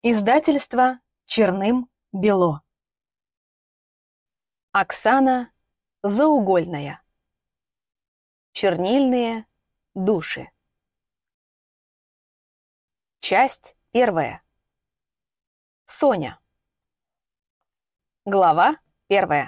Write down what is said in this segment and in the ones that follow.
Издательство Черным-Бело. Оксана Заугольная. Чернильные души. Часть 1. Соня. Глава 1.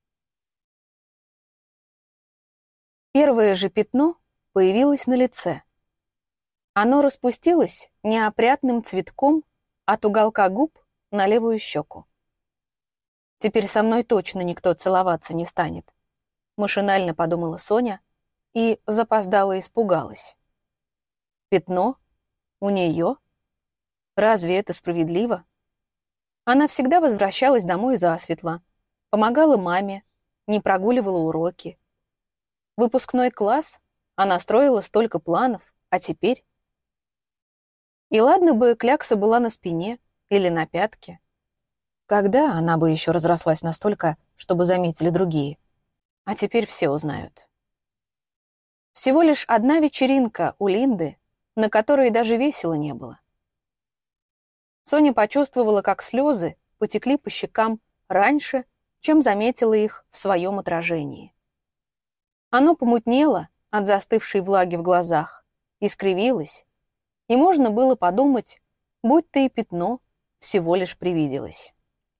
Первое же пятно появилось на лице. Оно распустилось неопрятным цветком от уголка губ на левую щеку. «Теперь со мной точно никто целоваться не станет», — машинально подумала Соня и запоздало испугалась. Пятно? У нее? Разве это справедливо? Она всегда возвращалась домой засветло, помогала маме, не прогуливала уроки. Выпускной класс, она строила столько планов, а теперь... И ладно бы клякса была на спине или на пятке. Когда она бы еще разрослась настолько, чтобы заметили другие? А теперь все узнают. Всего лишь одна вечеринка у Линды, на которой даже весело не было. Соня почувствовала, как слезы потекли по щекам раньше, чем заметила их в своем отражении. Оно помутнело от застывшей влаги в глазах, искривилось, и можно было подумать, будто и пятно всего лишь привиделось.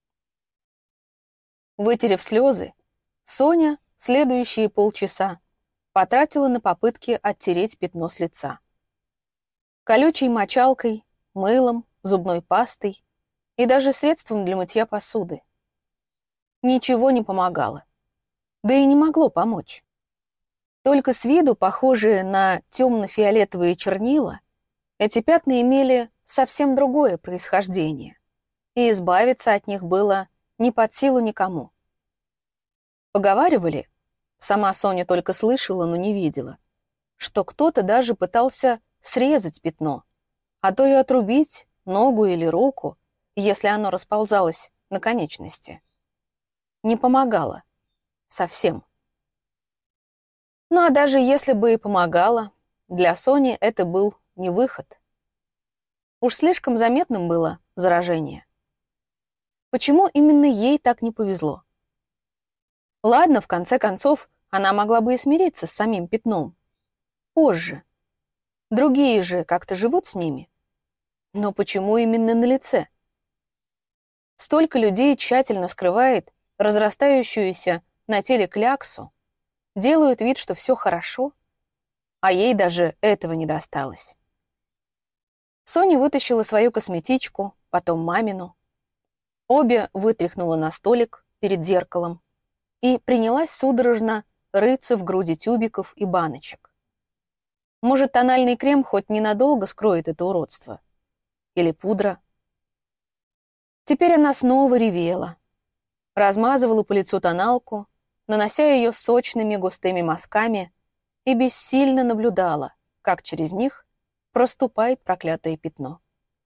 Вытерев слезы, Соня следующие полчаса потратила на попытки оттереть пятно с лица. Колючей мочалкой, мылом, зубной пастой и даже средством для мытья посуды. Ничего не помогало. Да и не могло помочь. Только с виду похожие на темно-фиолетовые чернила, эти пятна имели совсем другое происхождение, и избавиться от них было не под силу никому. Поговаривали, сама Соня только слышала, но не видела, что кто-то даже пытался срезать пятно, а то и отрубить ногу или руку, если оно расползалось на конечности. Не помогало. Совсем. Ну а даже если бы и помогало, для Сони это был не выход. Уж слишком заметным было заражение. Почему именно ей так не повезло? Ладно, в конце концов, она могла бы и смириться с самим пятном. Позже. Другие же как-то живут с ними. Но почему именно на лице? Столько людей тщательно скрывает разрастающуюся на теле кляксу, делают вид, что все хорошо, а ей даже этого не досталось. Соня вытащила свою косметичку, потом мамину. Обе вытряхнула на столик перед зеркалом и принялась судорожно рыться в груди тюбиков и баночек. Может, тональный крем хоть ненадолго скроет это уродство? Или пудра? Теперь она снова ревела, размазывала по лицу тоналку, нанося ее сочными густыми мазками, и бессильно наблюдала, как через них проступает проклятое пятно.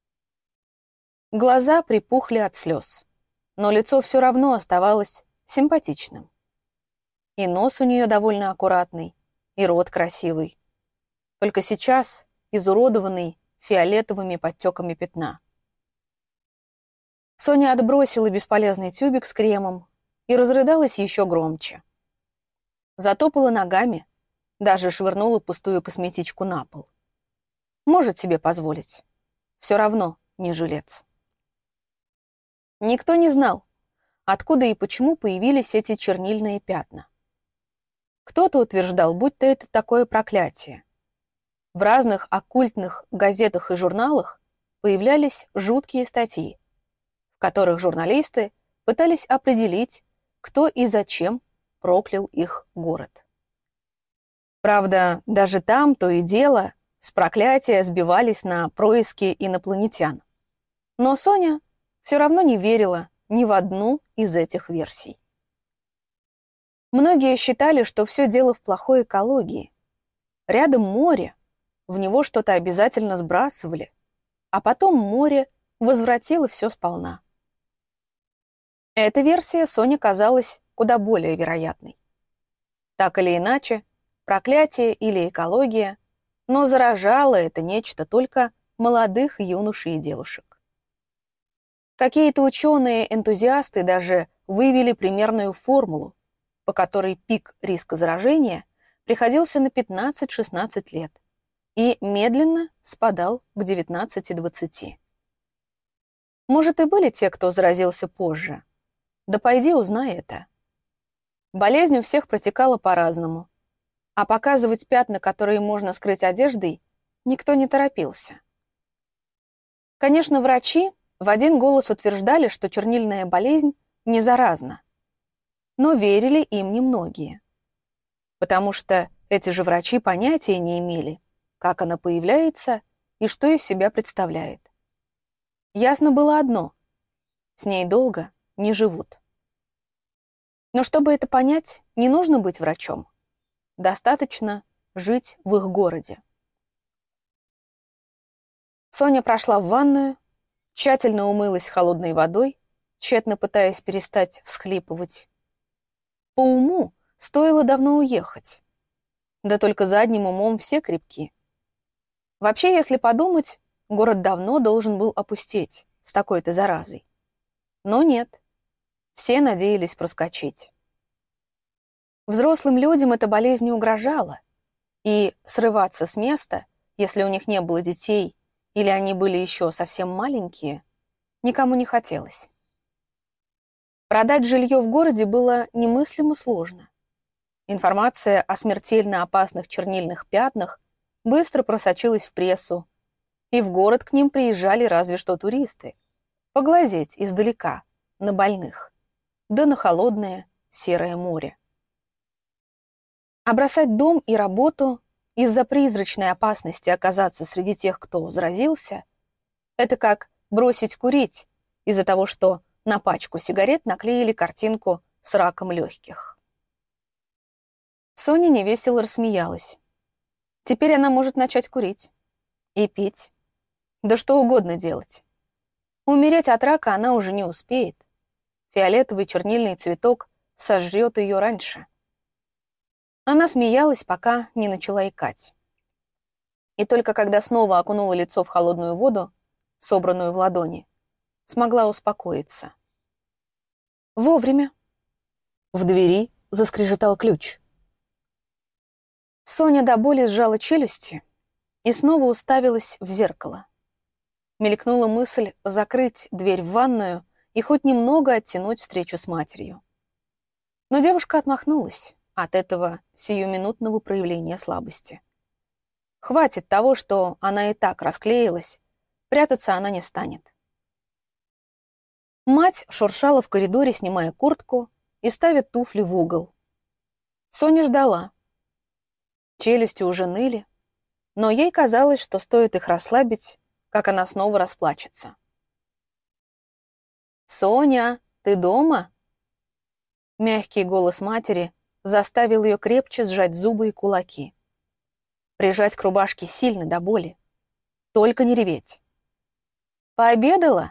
Глаза припухли от слез, но лицо все равно оставалось симпатичным. И нос у нее довольно аккуратный, и рот красивый. Только сейчас изуродованный фиолетовыми подтеками пятна. Соня отбросила бесполезный тюбик с кремом и разрыдалась еще громче. Затопала ногами, даже швырнула пустую косметичку на пол. Может себе позволить. Все равно не жилец. Никто не знал, откуда и почему появились эти чернильные пятна. Кто-то утверждал, будто это такое проклятие. В разных оккультных газетах и журналах появлялись жуткие статьи, в которых журналисты пытались определить, кто и зачем проклял их город. Правда, даже там то и дело с проклятия сбивались на происки инопланетян. Но Соня все равно не верила ни в одну из этих версий. Многие считали, что все дело в плохой экологии. Рядом море, в него что-то обязательно сбрасывали, а потом море возвратило все сполна. Эта версия Соне казалась куда более вероятной. Так или иначе, проклятие или экология, но заражало это нечто только молодых юношей и девушек. Какие-то ученые-энтузиасты даже вывели примерную формулу, по которой пик риска заражения приходился на 15-16 лет и медленно спадал к 19-20. Может, и были те, кто заразился позже. Да пойди узнай это. Болезнь у всех протекала по-разному, а показывать пятна, которые можно скрыть одеждой, никто не торопился. Конечно, врачи в один голос утверждали, что чернильная болезнь не заразна, но верили им немногие, потому что эти же врачи понятия не имели, как она появляется и что из себя представляет. Ясно было одно — с ней долго не живут. Но чтобы это понять, не нужно быть врачом. Достаточно жить в их городе. Соня прошла в ванную, тщательно умылась холодной водой, тщетно пытаясь перестать всхлипывать. По уму стоило давно уехать. Да только задним умом все крепки. Вообще, если подумать, город давно должен был опустеть с такой-то заразой. Но нет. Все надеялись проскочить. Взрослым людям эта болезнь не угрожала, и срываться с места, если у них не было детей или они были еще совсем маленькие, никому не хотелось. Продать жилье в городе было немыслимо сложно. Информация о смертельно опасных чернильных пятнах быстро просочилась в прессу, и в город к ним приезжали разве что туристы, поглазеть издалека на больных, да на холодное серое море. А бросать дом и работу из-за призрачной опасности оказаться среди тех, кто заразился, это как бросить курить из-за того, что на пачку сигарет наклеили картинку с раком легких. Соня невесело рассмеялась. Теперь она может начать курить и пить, да что угодно делать. Умереть от рака она уже не успеет. Фиолетовый чернильный цветок сожрет ее раньше. Она смеялась, пока не начала икать. И только когда снова окунула лицо в холодную воду, собранную в ладони, смогла успокоиться. Вовремя. В двери заскрежетал ключ. Соня до боли сжала челюсти и снова уставилась в зеркало. Мелькнула мысль закрыть дверь в ванную и хоть немного оттянуть встречу с матерью. Но девушка отмахнулась от этого сиюминутного проявления слабости. Хватит того, что она и так расклеилась, прятаться она не станет. Мать шуршала в коридоре, снимая куртку и ставя туфли в угол. Соня ждала. Челюсти уже ныли, но ей казалось, что стоит их расслабить, как она снова расплачется. «Соня, ты дома?» Мягкий голос матери заставил ее крепче сжать зубы и кулаки. Прижать к рубашке сильно до боли. Только не реветь. «Пообедала?»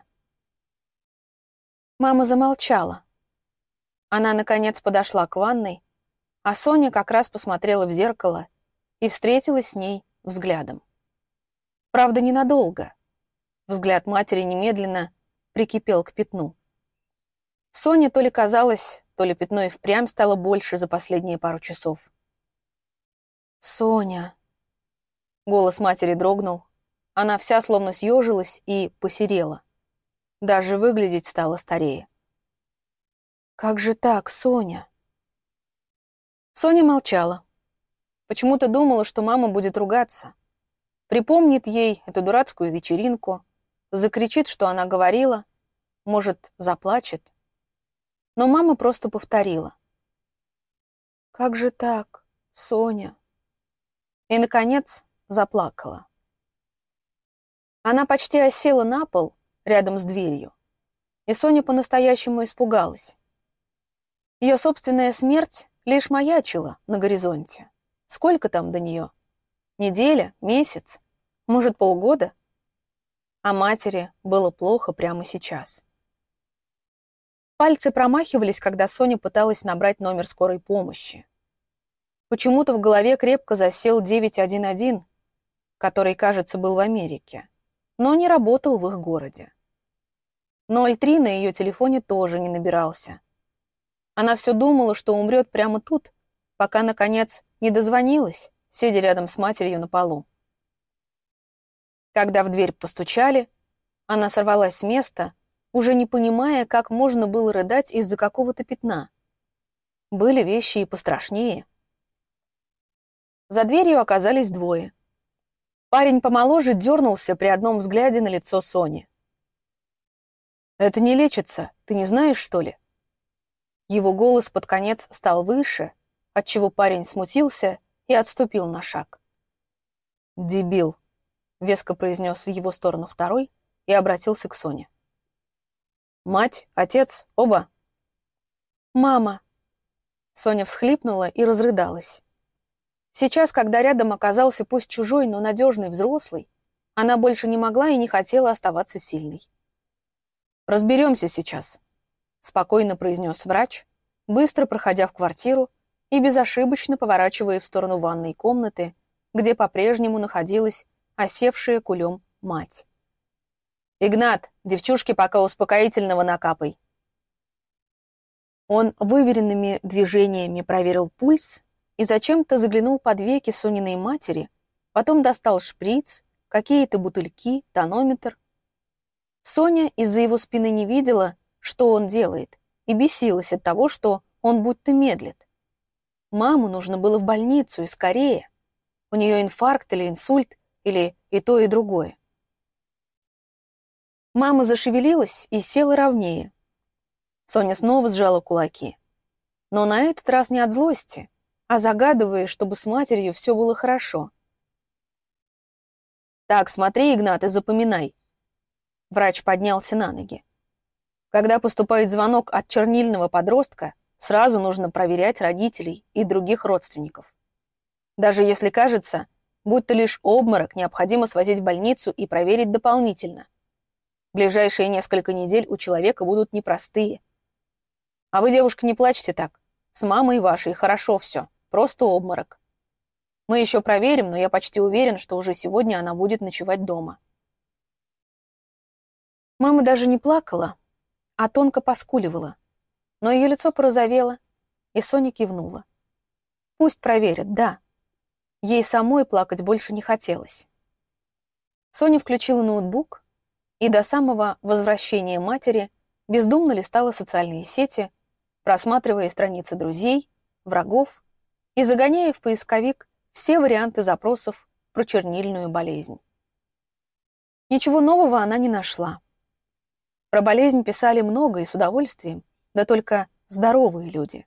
Мама замолчала. Она, наконец, подошла к ванной, а Соня как раз посмотрела в зеркало и встретилась с ней взглядом. Правда, ненадолго. Взгляд матери немедленно прикипел к пятну. Соне то ли казалось, то ли пятно и впрямь стало больше за последние пару часов. «Соня!» Голос матери дрогнул. Она вся словно съежилась и посерела. Даже выглядеть стала старее. «Как же так, Соня?» Соня молчала. Почему-то думала, что мама будет ругаться. Припомнит ей эту дурацкую вечеринку, закричит, что она говорила, может, заплачет. Но мама просто повторила. «Как же так, Соня?» И, наконец, заплакала. Она почти осела на пол рядом с дверью, и Соня по-настоящему испугалась. Ее собственная смерть лишь маячила на горизонте. Сколько там до нее? Неделя? Месяц? Может, полгода? А матери было плохо прямо сейчас. Пальцы промахивались, когда Соня пыталась набрать номер скорой помощи. Почему-то в голове крепко засел 911, который, кажется, был в Америке, но не работал в их городе. 03 на ее телефоне тоже не набирался. Она все думала, что умрет прямо тут, пока, наконец, не дозвонилась, сидя рядом с матерью на полу. Когда в дверь постучали, она сорвалась с места, уже не понимая, как можно было рыдать из-за какого-то пятна. Были вещи и пострашнее. За дверью оказались двое. Парень помоложе дернулся при одном взгляде на лицо Сони. «Это не лечится, ты не знаешь, что ли?» Его голос под конец стал выше, отчего парень смутился и отступил на шаг. «Дебил», — веско произнес в его сторону второй и обратился к Соне. «Мать, отец, оба?» «Мама!» Соня всхлипнула и разрыдалась. Сейчас, когда рядом оказался пусть чужой, но надежный взрослый, она больше не могла и не хотела оставаться сильной. «Разберемся сейчас», — спокойно произнес врач, быстро проходя в квартиру и безошибочно поворачивая в сторону ванной комнаты, где по-прежнему находилась осевшая кулем мать. «Игнат, девчушке пока успокоительного накапай». Он выверенными движениями проверил пульс и зачем-то заглянул под веки Сониной матери, потом достал шприц, какие-то бутыльки, тонометр. Соня из-за его спины не видела, что он делает, и бесилась от того, что он будто медлит. Маму нужно было в больницу, и скорее. У нее инфаркт или инсульт, или и то, и другое. Мама зашевелилась и села ровнее. Соня снова сжала кулаки. Но на этот раз не от злости, а загадывая, чтобы с матерью все было хорошо. «Так, смотри, Игнат, и запоминай». Врач поднялся на ноги. Когда поступает звонок от чернильного подростка, сразу нужно проверять родителей и других родственников. Даже если кажется, будто лишь обморок, необходимо свозить в больницу и проверить дополнительно. Ближайшие несколько недель у человека будут непростые. А вы, девушка, не плачьте так. С мамой вашей хорошо все, просто обморок. Мы еще проверим, но я почти уверен, что уже сегодня она будет ночевать дома. Мама даже не плакала, а тонко поскуливала. Но ее лицо порозовело, и Соня кивнула. Пусть проверят, да. Ей самой плакать больше не хотелось. Соня включила ноутбук и до самого возвращения матери бездумно листала социальные сети, просматривая страницы друзей, врагов и загоняя в поисковик все варианты запросов про чернильную болезнь. Ничего нового она не нашла. Про болезнь писали много и с удовольствием, да только здоровые люди.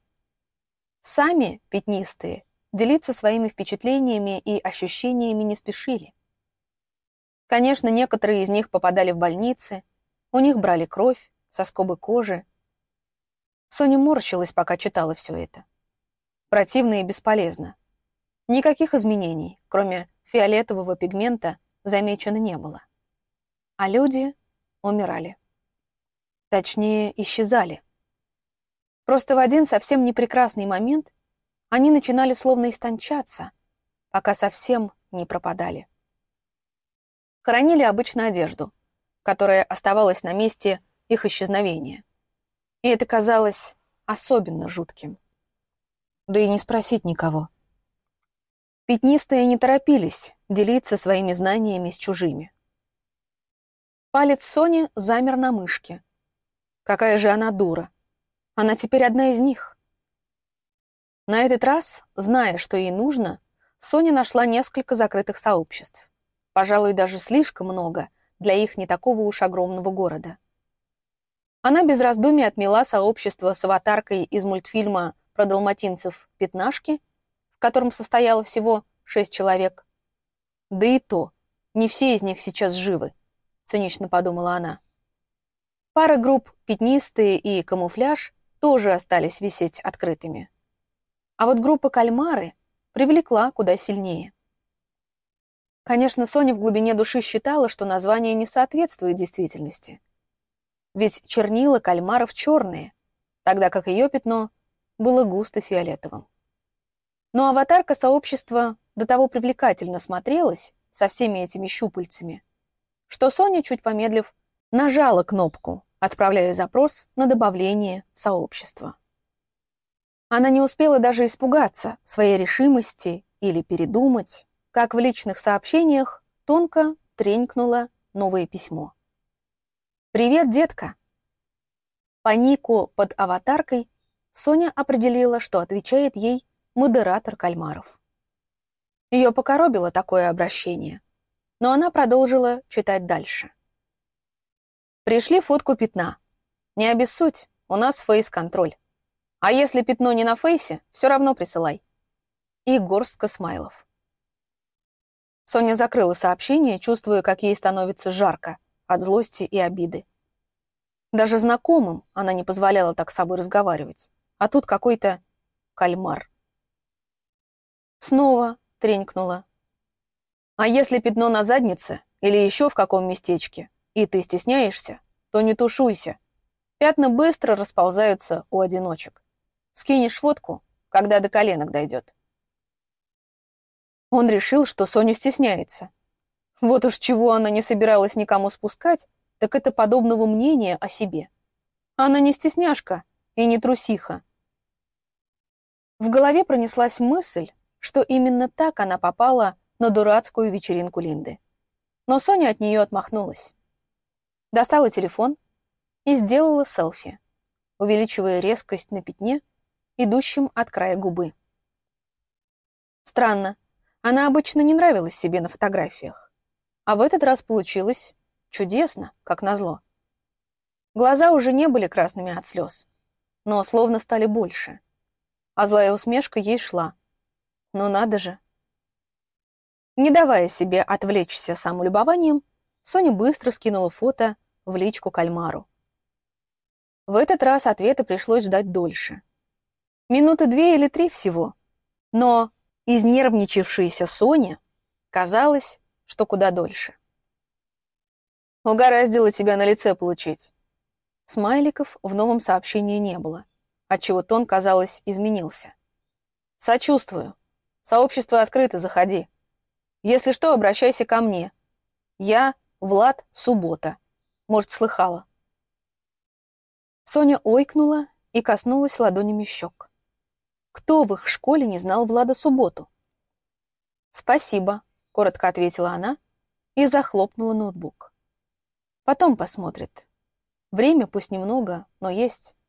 Сами пятнистые делиться своими впечатлениями и ощущениями не спешили. Конечно, некоторые из них попадали в больницы, у них брали кровь, соскобы кожи. Соня морщилась, пока читала все это. Противно и бесполезно. Никаких изменений, кроме фиолетового пигмента, замечено не было. А люди умирали. Точнее, исчезали. Просто в один совсем непрекрасный момент они начинали словно истончаться, пока совсем не пропадали. Хоронили обычно одежду, которая оставалась на месте их исчезновения. И это казалось особенно жутким. Да и не спросить никого. Пятнистые не торопились делиться своими знаниями с чужими. Палец Сони замер на мышке. Какая же она дура. Она теперь одна из них. На этот раз, зная, что ей нужно, Соня нашла несколько закрытых сообществ. Пожалуй, даже слишком много для их не такого уж огромного города. Она без раздумий отмела сообщество с аватаркой из мультфильма про далматинцев «Пятнашки», в котором состояло всего 6 человек. Да и то, не все из них сейчас живы, цинично подумала она. Пара групп «Пятнистые» и «Камуфляж» тоже остались висеть открытыми. А вот группа «Кальмары» привлекла куда сильнее. Конечно, Соня в глубине души считала, что название не соответствует действительности. Ведь чернила кальмаров черные, тогда как ее пятно было густо фиолетовым. Но аватарка сообщества до того привлекательно смотрелась со всеми этими щупальцами, что Соня, чуть помедлив, нажала кнопку отправляя запрос на добавление в сообщество. Она не успела даже испугаться своей решимости или передумать, как в личных сообщениях тонко тренькнуло новое письмо. «Привет, детка!» По нику под аватаркой Соня определила, что отвечает ей модератор кальмаров. Ее покоробило такое обращение, но она продолжила читать дальше. «Пришли фотку пятна. Не обессудь, у нас фейс-контроль. А если пятно не на фейсе, все равно присылай». И горстка смайлов. Соня закрыла сообщение, чувствуя, как ей становится жарко от злости и обиды. Даже знакомым она не позволяла так с собой разговаривать. А тут какой-то кальмар. Снова тренькнула. А если пятно на заднице или еще в каком местечке, и ты стесняешься, то не тушуйся. Пятна быстро расползаются у одиночек. Скинешь фотку, когда до коленок дойдет. Он решил, что Соня стесняется. Вот уж чего она не собиралась никому спускать, так это подобного мнения о себе. Она не стесняшка и не трусиха. В голове пронеслась мысль, что именно так она попала на дурацкую вечеринку Линды. Но Соня от нее отмахнулась. Достала телефон и сделала селфи, увеличивая резкость на пятне, идущем от края губы. Странно, она обычно не нравилась себе на фотографиях. А в этот раз получилось чудесно, как назло. Глаза уже не были красными от слез, но словно стали больше. А злая усмешка ей шла. Ну надо же. Не давая себе отвлечься самолюбованием, Соня быстро скинула фото в личку кальмару. В этот раз ответа пришлось ждать дольше. Минуты 2 или 3 всего. Но изнервничавшаяся Соня казалось, что куда дольше. Угораздило тебя на лице получить. Смайликов в новом сообщении не было, отчего тон, казалось, изменился. Сочувствую. Сообщество открыто, заходи. Если что, обращайся ко мне. Я Влад Суббота. Может, слыхала. Соня ойкнула и коснулась ладонями щек. Кто в их школе не знал Влада Субботу? «Спасибо», — коротко ответила она и захлопнула ноутбук. Потом посмотрит. Время пусть немного, но есть.